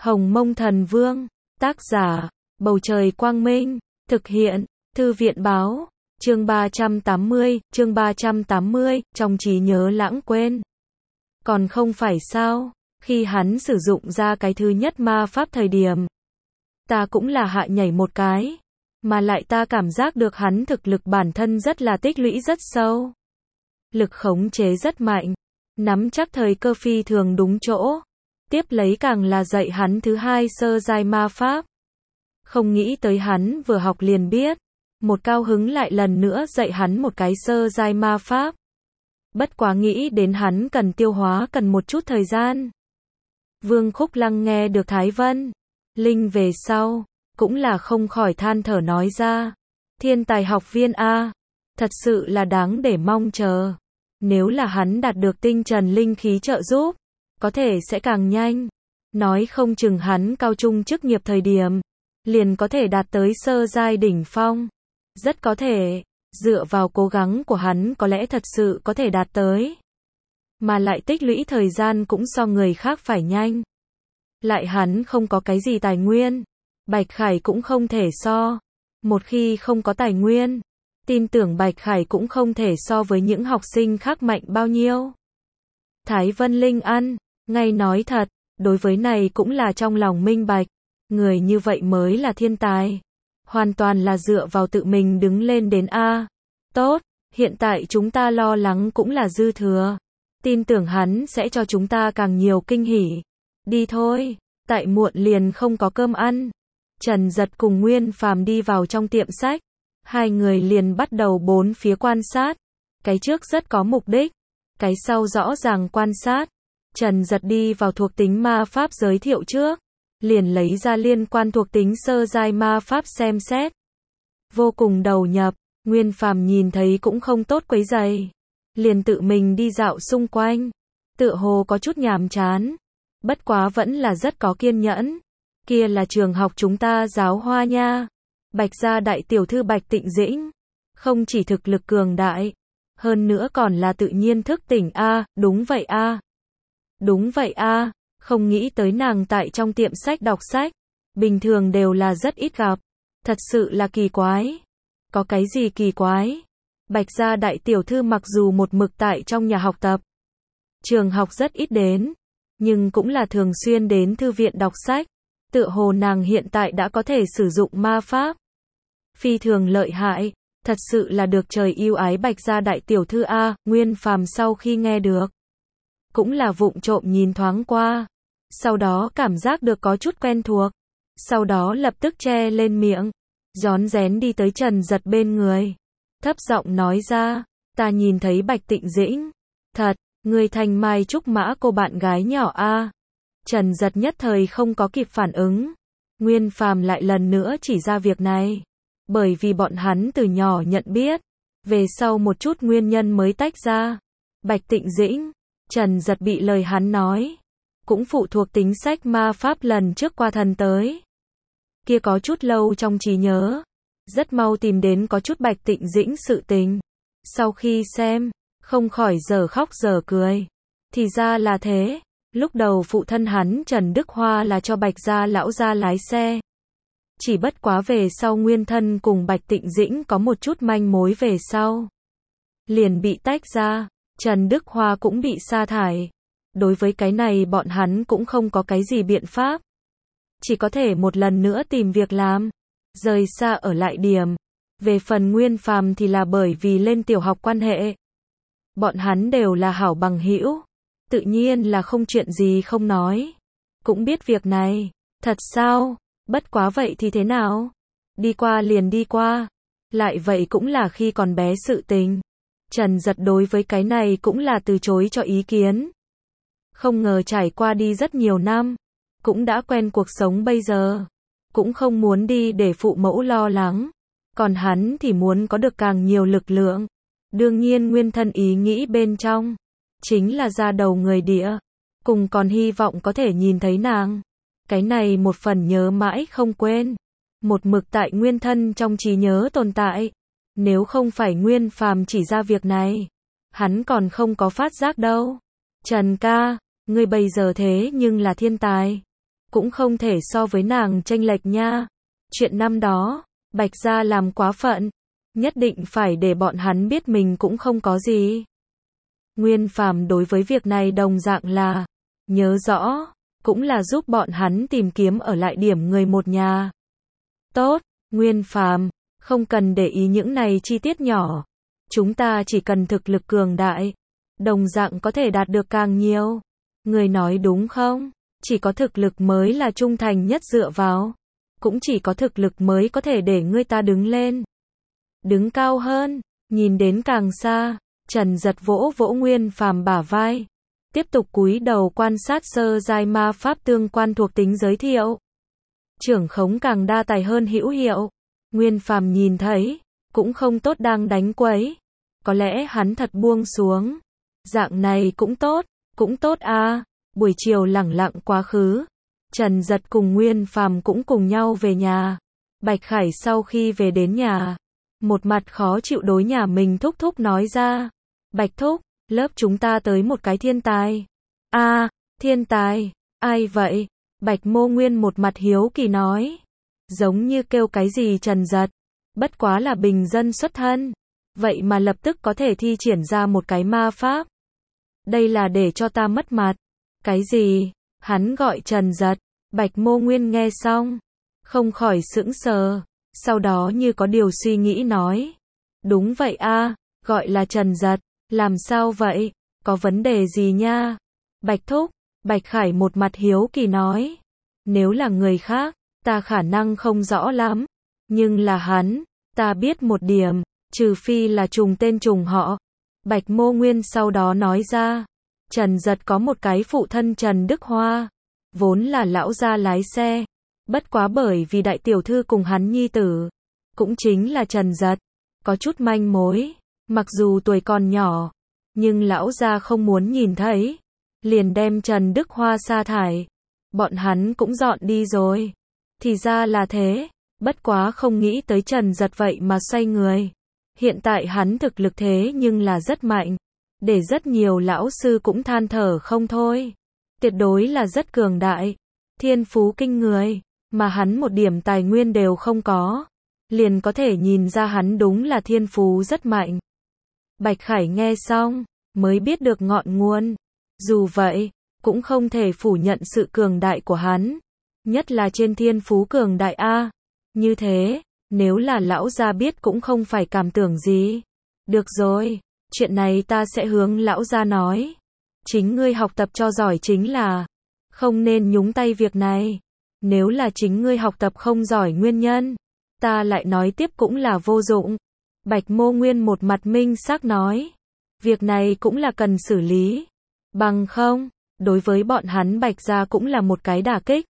Hồng Mông Thần Vương, tác giả, Bầu Trời Quang Minh, thực hiện, Thư viện Báo, chương 380, trong trí nhớ lãng quên. Còn không phải sao, khi hắn sử dụng ra cái thứ nhất ma pháp thời điểm, ta cũng là hạ nhảy một cái, mà lại ta cảm giác được hắn thực lực bản thân rất là tích lũy rất sâu. Lực khống chế rất mạnh, nắm chắc thời cơ phi thường đúng chỗ. Tiếp lấy càng là dạy hắn thứ hai sơ giai ma pháp. Không nghĩ tới hắn vừa học liền biết, một cao hứng lại lần nữa dạy hắn một cái sơ giai ma pháp. Bất quá nghĩ đến hắn cần tiêu hóa cần một chút thời gian. Vương Khúc Lăng nghe được Thái Vân Linh về sau, cũng là không khỏi than thở nói ra. Thiên tài học viên A, thật sự là đáng để mong chờ. Nếu là hắn đạt được tinh trần linh khí trợ giúp, có thể sẽ càng nhanh. Nói không chừng hắn cao trung chức nghiệp thời điểm, liền có thể đạt tới sơ giai đỉnh phong. Rất có thể, dựa vào cố gắng của hắn có lẽ thật sự có thể đạt tới. Mà lại tích lũy thời gian cũng so người khác phải nhanh. Lại hắn không có cái gì tài nguyên, Bạch Khải cũng không thể so. Một khi không có tài nguyên, tin tưởng Bạch Khải cũng không thể so với những học sinh khác mạnh bao nhiêu. Thái Vân Linh ăn, ngay nói thật, đối với này cũng là trong lòng minh bạch. Người như vậy mới là thiên tài. Hoàn toàn là dựa vào tự mình đứng lên đến A. Tốt, hiện tại chúng ta lo lắng cũng là dư thừa. Tin tưởng hắn sẽ cho chúng ta càng nhiều kinh hỉ. Đi thôi, tại muộn liền không có cơm ăn. Trần Giật cùng Nguyên Phàm đi vào trong tiệm sách. Hai người liền bắt đầu bốn phía quan sát. Cái trước rất có mục đích, cái sau rõ ràng quan sát. Trần Giật đi vào thuộc tính ma pháp giới thiệu trước, liền lấy ra liên quan thuộc tính sơ giai ma pháp xem xét. Vô cùng đầu nhập, Nguyên Phàm nhìn thấy cũng không tốt quấy rầy, liền tự mình đi dạo xung quanh, tựa hồ có chút nhàm chán, bất quá vẫn là rất có kiên nhẫn. Kia là trường học chúng ta giáo hoa nha. Bạch gia đại tiểu thư Bạch Tịnh Dĩnh, không chỉ thực lực cường đại, hơn nữa còn là tự nhiên thức tỉnh a, đúng vậy a. Đúng vậy a, không nghĩ tới nàng tại trong tiệm sách đọc sách, bình thường đều là rất ít gặp, thật sự là kỳ quái. Có cái gì kỳ quái? Bạch gia đại tiểu thư mặc dù một mực tại trong nhà học tập, trường học rất ít đến, nhưng cũng là thường xuyên đến thư viện đọc sách, tựa hồ nàng hiện tại đã có thể sử dụng ma pháp. Phi thường lợi hại, thật sự là được trời yêu ái Bạch gia đại tiểu thư a. Nguyên Phàm sau khi nghe được, cũng là vụng trộm nhìn thoáng qua, sau đó cảm giác được có chút quen thuộc, sau đó lập tức che lên miệng, rón rén đi tới Trần Giật bên người, thấp giọng nói ra, ta nhìn thấy Bạch Tịnh Dĩnh, thật, người thành Mai Trúc Mã cô bạn gái nhỏ a. Trần Giật nhất thời không có kịp phản ứng, Nguyên Phàm lại lần nữa chỉ ra việc này, bởi vì bọn hắn từ nhỏ nhận biết, về sau một chút nguyên nhân mới tách ra. Bạch Tịnh Dĩnh, Trần Giật bị lời hắn nói, cũng phụ thuộc tính sách ma pháp lần trước qua thần tới. Kia có chút lâu trong trí nhớ, rất mau tìm đến có chút Bạch Tịnh Dĩnh sự tình. Sau khi xem, không khỏi giờ khóc giờ cười. Thì ra là thế, lúc đầu phụ thân hắn Trần Đức Hoa là cho Bạch gia lão gia lái xe. Chỉ bất quá về sau nguyên thân cùng Bạch Tịnh Dĩnh có một chút manh mối về sau, liền bị tách ra. Trần Đức Hoa cũng bị sa thải. Đối với cái này bọn hắn cũng không có cái gì biện pháp, chỉ có thể một lần nữa tìm việc làm, rời xa ở lại điểm. Về phần Nguyên Phàm thì là bởi vì lên tiểu học quan hệ, bọn hắn đều là hảo bằng hữu, tự nhiên là không chuyện gì không nói. Cũng biết việc này, thật sao? Bất quá vậy thì thế nào? Đi qua liền đi qua, lại vậy cũng là khi còn bé sự tình. Trần Giật đối với cái này cũng là từ chối cho ý kiến. Không ngờ trải qua đi rất nhiều năm, cũng đã quen cuộc sống bây giờ, cũng không muốn đi để phụ mẫu lo lắng, còn hắn thì muốn có được càng nhiều lực lượng. Đương nhiên nguyên thân ý nghĩ bên trong, chính là ra đầu người địa, cùng còn hy vọng có thể nhìn thấy nàng. Cái này một phần nhớ mãi không quên, một mực tại nguyên thân trong trí nhớ tồn tại. Nếu không phải Nguyên Phàm chỉ ra việc này, hắn còn không có phát giác đâu. Trần ca, ngươi bây giờ thế nhưng là thiên tài. cũng không thể so với nàng chênh lệch nha. Chuyện năm đó, Bạch gia làm quá phận, nhất định phải để bọn hắn biết mình cũng không có gì. Nguyên Phàm đối với việc này đồng dạng là nhớ rõ, cũng là giúp bọn hắn tìm kiếm ở lại điểm người một nhà. Tốt, Nguyên Phàm, không cần để ý những này chi tiết nhỏ. Chúng ta chỉ cần thực lực cường đại, đồng dạng có thể đạt được càng nhiều. Người nói đúng không? Chỉ có thực lực mới là trung thành nhất dựa vào. Cũng chỉ có thực lực mới có thể để người ta đứng lên. Đứng cao hơn, nhìn đến càng xa. Trần Giật vỗ vỗ Nguyên Phàm bả vai. Tiếp tục cúi đầu quan sát sơ giai ma pháp tương quan thuộc tính giới thiệu. Trưởng khống càng đa tài hơn hữu hiệu. Nguyên Phàm nhìn thấy, cũng không tốt đang đánh quấy. Có lẽ hắn thật buông xuống. Dạng này cũng tốt à. Buổi chiều lẳng lặng quá khứ. Trần Giật cùng Nguyên Phàm cũng cùng nhau về nhà. Bạch Khải sau khi về đến nhà, một mặt khó chịu đối nhà mình thúc thúc nói ra. Bạch thúc, lớp chúng ta tới một cái thiên tài. À, thiên tài, ai vậy? Bạch Mô Nguyên một mặt hiếu kỳ nói. Giống như kêu cái gì Trần Giật. Bất quá là bình dân xuất thân. Vậy mà lập tức có thể thi triển ra một cái ma pháp. Đây là để cho ta mất mặt. Cái gì? Hắn gọi Trần Giật. Bạch Mô Nguyên nghe xong, không khỏi sững sờ. Sau đó như có điều suy nghĩ nói. Đúng vậy a, gọi là Trần Giật. Làm sao vậy? Có vấn đề gì nha? Bạch thúc, Bạch Khải một mặt hiếu kỳ nói. Nếu là người khác, ta khả năng không rõ lắm. Nhưng là hắn, ta biết một điểm, trừ phi là trùng tên trùng họ. Bạch Mô Nguyên sau đó nói ra. Trần Giật có một cái phụ thân Trần Đức Hoa, vốn là lão gia lái xe. Bất quá bởi vì đại tiểu thư cùng hắn nhi tử, cũng chính là Trần Giật, có chút manh mối. Mặc dù tuổi còn nhỏ, nhưng lão gia không muốn nhìn thấy, liền đem Trần Đức Hoa sa thải. Bọn hắn cũng dọn đi rồi. Thì ra là thế, bất quá không nghĩ tới Trần Giật vậy mà xoay người. Hiện tại hắn thực lực thế nhưng là rất mạnh, để rất nhiều lão sư cũng than thở không thôi. Tuyệt đối là rất cường đại, thiên phú kinh người, mà hắn một điểm tài nguyên đều không có. Liền có thể nhìn ra hắn đúng là thiên phú rất mạnh. Bạch Khải nghe xong, mới biết được ngọn nguồn. Dù vậy, cũng không thể phủ nhận sự cường đại của hắn. Nhất là trên thiên phú cường đại A. Như thế, nếu là lão gia biết cũng không phải cảm tưởng gì. Được rồi, chuyện này ta sẽ hướng lão gia nói. Chính ngươi học tập cho giỏi chính là, không nên nhúng tay việc này. Nếu là chính ngươi học tập không giỏi nguyên nhân, ta lại nói tiếp cũng là vô dụng. Bạch Mô Nguyên một mặt minh xác nói. Việc này cũng là cần xử lý. Bằng không, đối với bọn hắn Bạch gia cũng là một cái đả kích.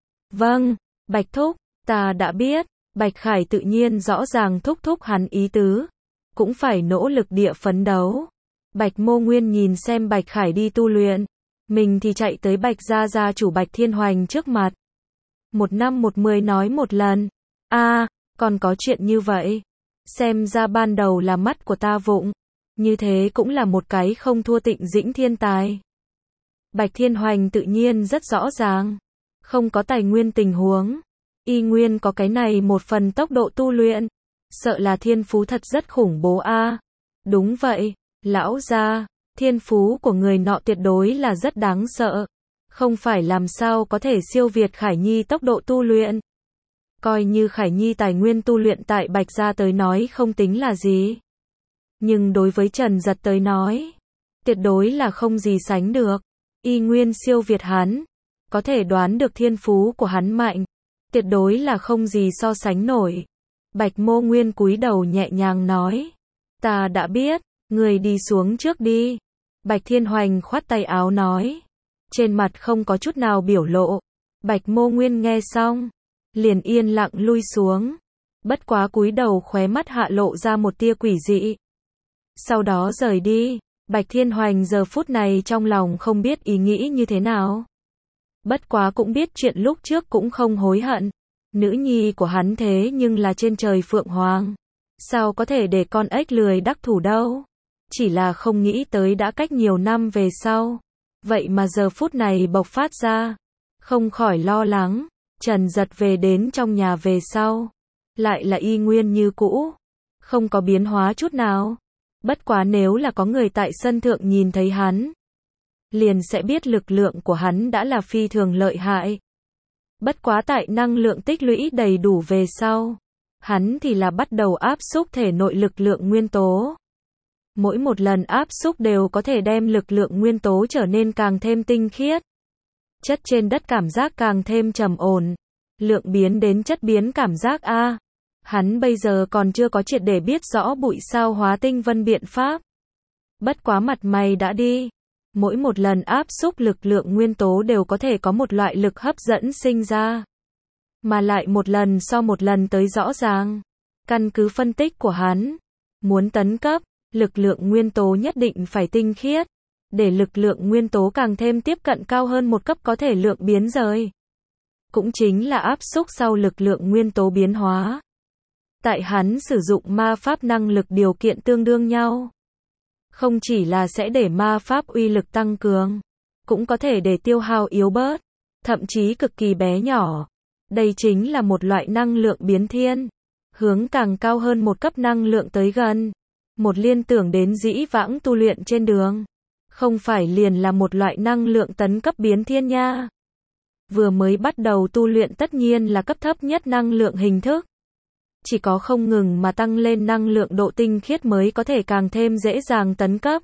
Vâng, Bạch thúc, ta đã biết. Bạch Khải tự nhiên rõ ràng thúc thúc hắn ý tứ. Cũng phải nỗ lực địa phấn đấu. Bạch Mô Nguyên nhìn xem Bạch Khải đi tu luyện. Mình thì chạy tới Bạch gia gia chủ Bạch Thiên Hoành trước mặt. 1 năm 1 10 nói một lần. À, còn có chuyện như vậy. Xem ra ban đầu là mắt của ta vụng. Như thế cũng là một cái không thua Tịnh Dĩnh thiên tài. Bạch Thiên Hoành tự nhiên rất rõ ràng. Không có tài nguyên tình huống. Y nguyên có cái này một phần tốc độ tu luyện. Sợ là thiên phú thật rất khủng bố a. Đúng vậy, lão gia, thiên phú của người nọ tuyệt đối là rất đáng sợ. Không phải làm sao có thể siêu việt Khải Nhi tốc độ tu luyện. Coi như Khải Nhi tài nguyên tu luyện tại Bạch gia tới nói không tính là gì. Nhưng đối với Trần Giật tới nói, tuyệt đối là không gì sánh được. Y nguyên siêu việt hắn. Có thể đoán được thiên phú của hắn mạnh. Tuyệt đối là không gì so sánh nổi. Bạch Mô Nguyên cúi đầu nhẹ nhàng nói. Ta đã biết, người đi xuống trước đi. Bạch Thiên Hoành khoát tay áo nói. Trên mặt không có chút nào biểu lộ. Bạch Mô Nguyên nghe xong, liền yên lặng lui xuống. Bất quá cúi đầu khóe mắt hạ lộ ra một tia quỷ dị. Sau đó rời đi. Bạch Thiên Hoành giờ phút này trong lòng không biết ý nghĩ như thế nào. Bất quá cũng biết chuyện lúc trước cũng không hối hận. Nữ nhi của hắn thế nhưng là trên trời phượng hoàng. Sao có thể để con ếch lười đắc thủ đâu. Chỉ là không nghĩ tới đã cách nhiều năm về sau. Vậy mà giờ phút này bộc phát ra. không khỏi lo lắng. Trần Giật về đến trong nhà về sau, lại là y nguyên như cũ, không có biến hóa chút nào. Bất quá nếu là có người tại sân thượng nhìn thấy hắn, liền sẽ biết lực lượng của hắn đã là phi thường lợi hại. Bất quá tại năng lượng tích lũy đầy đủ về sau, hắn thì là bắt đầu áp xúc thể nội lực lượng nguyên tố. Mỗi một lần áp xúc đều có thể đem lực lượng nguyên tố trở nên càng thêm tinh khiết. Chất trên đất cảm giác càng thêm trầm ổn. Lượng biến đến chất biến cảm giác a. Hắn bây giờ còn chưa có triệt để biết rõ bụi sao hóa tinh vân biện pháp. Bất quá mặt mày đã đi. Mỗi một lần áp xúc lực lượng nguyên tố đều có thể có một loại lực hấp dẫn sinh ra. Mà lại một lần so một lần tới rõ ràng. Căn cứ phân tích của hắn, muốn tấn cấp, lực lượng nguyên tố nhất định phải tinh khiết. Để lực lượng nguyên tố càng thêm tiếp cận cao hơn một cấp có thể lượng biến rời. Cũng chính là áp xúc sau lực lượng nguyên tố biến hóa. Tại hắn sử dụng ma pháp năng lực điều kiện tương đương nhau. Không chỉ là sẽ để ma pháp uy lực tăng cường, cũng có thể để tiêu hao yếu bớt, thậm chí cực kỳ bé nhỏ. Đây chính là một loại năng lượng biến thiên, hướng càng cao hơn một cấp năng lượng tới gần. Một liên tưởng đến dĩ vãng tu luyện trên đường, không phải liền là một loại năng lượng tấn cấp biến thiên nha. Vừa mới bắt đầu tu luyện tất nhiên là cấp thấp nhất năng lượng hình thức. Chỉ có không ngừng mà tăng lên năng lượng độ tinh khiết mới có thể càng thêm dễ dàng tấn cấp.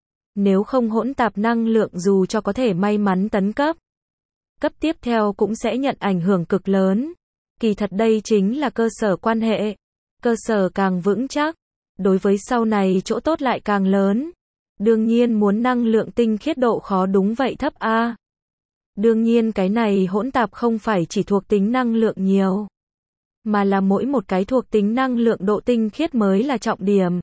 Nếu không hỗn tạp năng lượng dù cho có thể may mắn tấn cấp, cấp tiếp theo cũng sẽ nhận ảnh hưởng cực lớn. Kỳ thật đây chính là cơ sở quan hệ. Cơ sở càng vững chắc, đối với sau này chỗ tốt lại càng lớn. Đương nhiên muốn năng lượng tinh khiết độ khó đúng vậy thấp a. Đương nhiên cái này hỗn tạp không phải chỉ thuộc tính năng lượng nhiều, mà là mỗi một cái thuộc tính năng lượng độ tinh khiết mới là trọng điểm.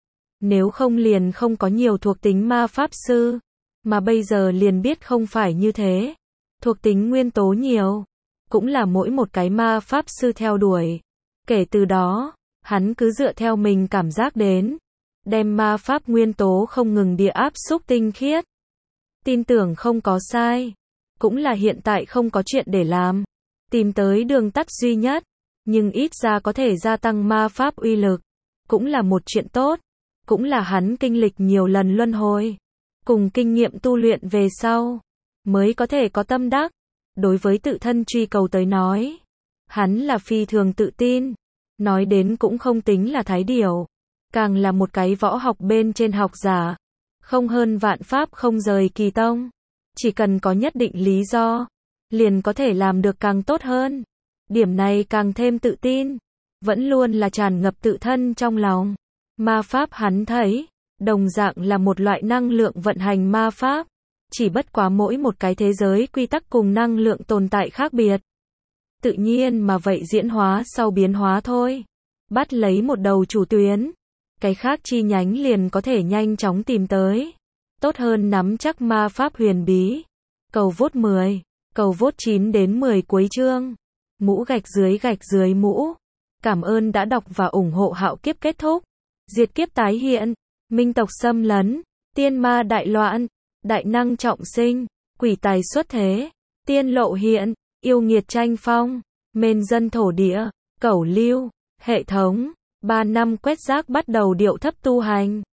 Nếu không liền không có nhiều thuộc tính ma pháp sư, mà bây giờ liền biết không phải như thế. Thuộc tính nguyên tố nhiều, cũng là mỗi một cái ma pháp sư theo đuổi. Kể từ đó, hắn cứ dựa theo mình cảm giác đến, đem ma pháp nguyên tố không ngừng địa áp xúc tinh khiết. Tin tưởng không có sai, cũng là hiện tại không có chuyện để làm, tìm tới đường tắt duy nhất, nhưng ít ra có thể gia tăng ma pháp uy lực, cũng là một chuyện tốt, cũng là hắn kinh lịch nhiều lần luân hồi, cùng kinh nghiệm tu luyện về sau, mới có thể có tâm đắc. Đối với tự thân truy cầu tới nói, hắn là phi thường tự tin, nói đến cũng không tính là thái điểu, càng là một cái võ học bên trên học giả, không hơn vạn pháp không rời kỳ tông, chỉ cần có nhất định lý do, liền có thể làm được càng tốt hơn. Điểm này càng thêm tự tin, vẫn luôn là tràn ngập tự thân trong lòng. Ma pháp hắn thấy, đồng dạng là một loại năng lượng vận hành ma pháp, chỉ bất quá mỗi một cái thế giới quy tắc cùng năng lượng tồn tại khác biệt. Tự nhiên mà vậy diễn hóa sau biến hóa thôi. Bắt lấy một đầu chủ tuyến, cái khác chi nhánh liền có thể nhanh chóng tìm tới. Tốt hơn nắm chắc ma pháp huyền bí. Cầu vote 10, cầu vote 9 đến 10 cuối chương. Mũ gạch dưới mũ. Cảm ơn đã đọc và ủng hộ Hạo Kiếp kết thúc. Diệt kiếp tái hiện, minh tộc xâm lấn, tiên ma đại loạn, đại năng trọng sinh, quỷ tài xuất thế, tiên lộ hiện, yêu nghiệt tranh phong, mên dân thổ địa, cẩu lưu, hệ thống, 3 năm quét rác bắt đầu điệu thấp tu hành.